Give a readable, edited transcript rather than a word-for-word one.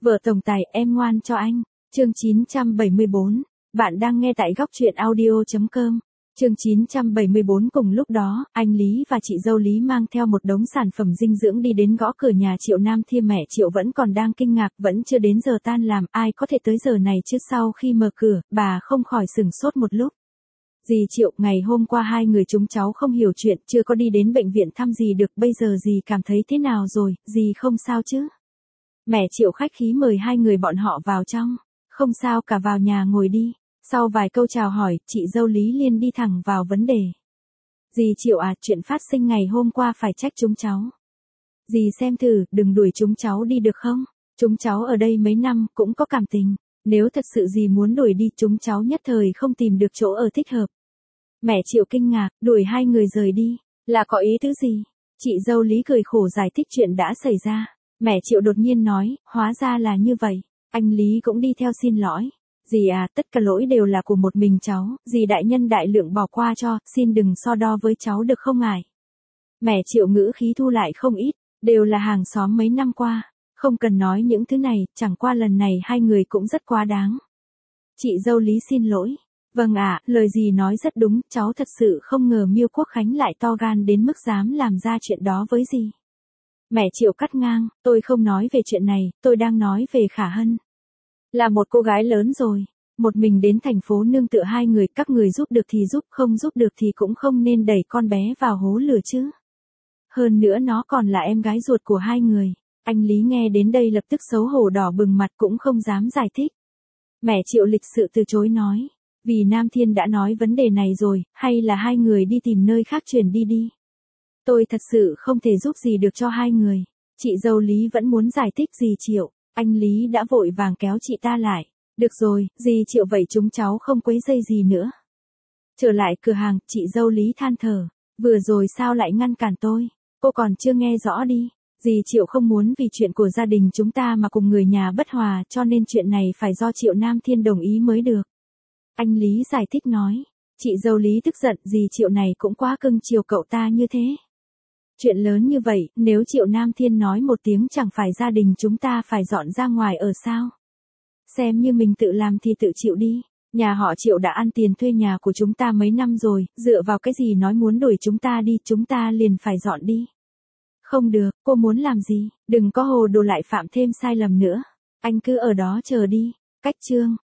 Vợ tổng tài em ngoan cho anh. Chương 974. Bạn đang nghe tại góc truyện audio.com. Chương 974. Cùng lúc đó, anh Lý và chị dâu Lý mang theo một đống sản phẩm dinh dưỡng đi đến gõ cửa nhà Triệu Nam Thiên. Mẹ Triệu vẫn còn đang kinh ngạc, vẫn chưa đến giờ tan làm, ai có thể tới giờ này chứ. Sau khi mở cửa, bà không khỏi sửng sốt một lúc. Dì Triệu, ngày hôm qua hai người chúng cháu không hiểu chuyện, chưa có đi đến bệnh viện thăm dì được, bây giờ dì cảm thấy thế nào rồi, dì không sao chứ? Mẹ Triệu khách khí mời hai người bọn họ vào trong. Không sao cả, vào nhà ngồi đi. Sau vài câu chào hỏi, chị dâu Lý liền đi thẳng vào vấn đề. Dì Triệu à, chuyện phát sinh ngày hôm qua phải trách chúng cháu. Dì xem thử, đừng đuổi chúng cháu đi được không? Chúng cháu ở đây mấy năm, cũng có cảm tình. Nếu thật sự dì muốn đuổi đi, chúng cháu nhất thời không tìm được chỗ ở thích hợp. Mẹ Triệu kinh ngạc, đuổi hai người rời đi, là có ý tứ gì? Chị dâu Lý cười khổ giải thích chuyện đã xảy ra. Mẹ Triệu đột nhiên nói, hóa ra là như vậy. Anh Lý cũng đi theo xin lỗi. Dì à, tất cả lỗi đều là của một mình cháu, dì đại nhân đại lượng bỏ qua cho, xin đừng so đo với cháu được không ngại. Mẹ Triệu ngữ khí thu lại không ít, đều là hàng xóm mấy năm qua, không cần nói những thứ này, chẳng qua lần này hai người cũng rất quá đáng. Chị dâu Lý xin lỗi. Vâng ạ, lời dì nói rất đúng, cháu thật sự không ngờ Miêu Quốc Khánh lại to gan đến mức dám làm ra chuyện đó với dì. Mẹ Triệu cắt ngang, tôi không nói về chuyện này, tôi đang nói về Khả Hân. Là một cô gái lớn rồi, một mình đến thành phố nương tựa hai người, các người giúp được thì giúp, không giúp được thì cũng không nên đẩy con bé vào hố lửa chứ. Hơn nữa nó còn là em gái ruột của hai người. Anh Lý nghe đến đây lập tức xấu hổ đỏ bừng mặt, cũng không dám giải thích. Mẹ Triệu lịch sự từ chối nói, vì Nam Thiên đã nói vấn đề này rồi, hay là hai người đi tìm nơi khác chuyển đi đi. Tôi thật sự không thể giúp gì được cho hai người. Chị dâu Lý vẫn muốn giải thích dì Triệu, anh Lý đã vội vàng kéo chị ta lại. Được rồi, dì Triệu vậy chúng cháu không quấy rầy gì nữa. Trở lại cửa hàng, chị dâu Lý than thở, vừa rồi sao lại ngăn cản tôi, cô còn chưa nghe rõ đi. Dì Triệu không muốn vì chuyện của gia đình chúng ta mà cùng người nhà bất hòa, cho nên chuyện này phải do Triệu Nam Thiên đồng ý mới được. Anh Lý giải thích nói, chị dâu Lý tức giận, dì Triệu này cũng quá cưng chiều cậu ta như thế. Chuyện lớn như vậy, nếu Triệu Nam Thiên nói một tiếng chẳng phải gia đình chúng ta phải dọn ra ngoài ở sao? Xem như mình tự làm thì tự chịu đi. Nhà họ Triệu đã ăn tiền thuê nhà của chúng ta mấy năm rồi, dựa vào cái gì nói muốn đuổi chúng ta đi, chúng ta liền phải dọn đi. Không được, cô muốn làm gì, đừng có hồ đồ lại phạm thêm sai lầm nữa. Anh cứ ở đó chờ đi. Cách chương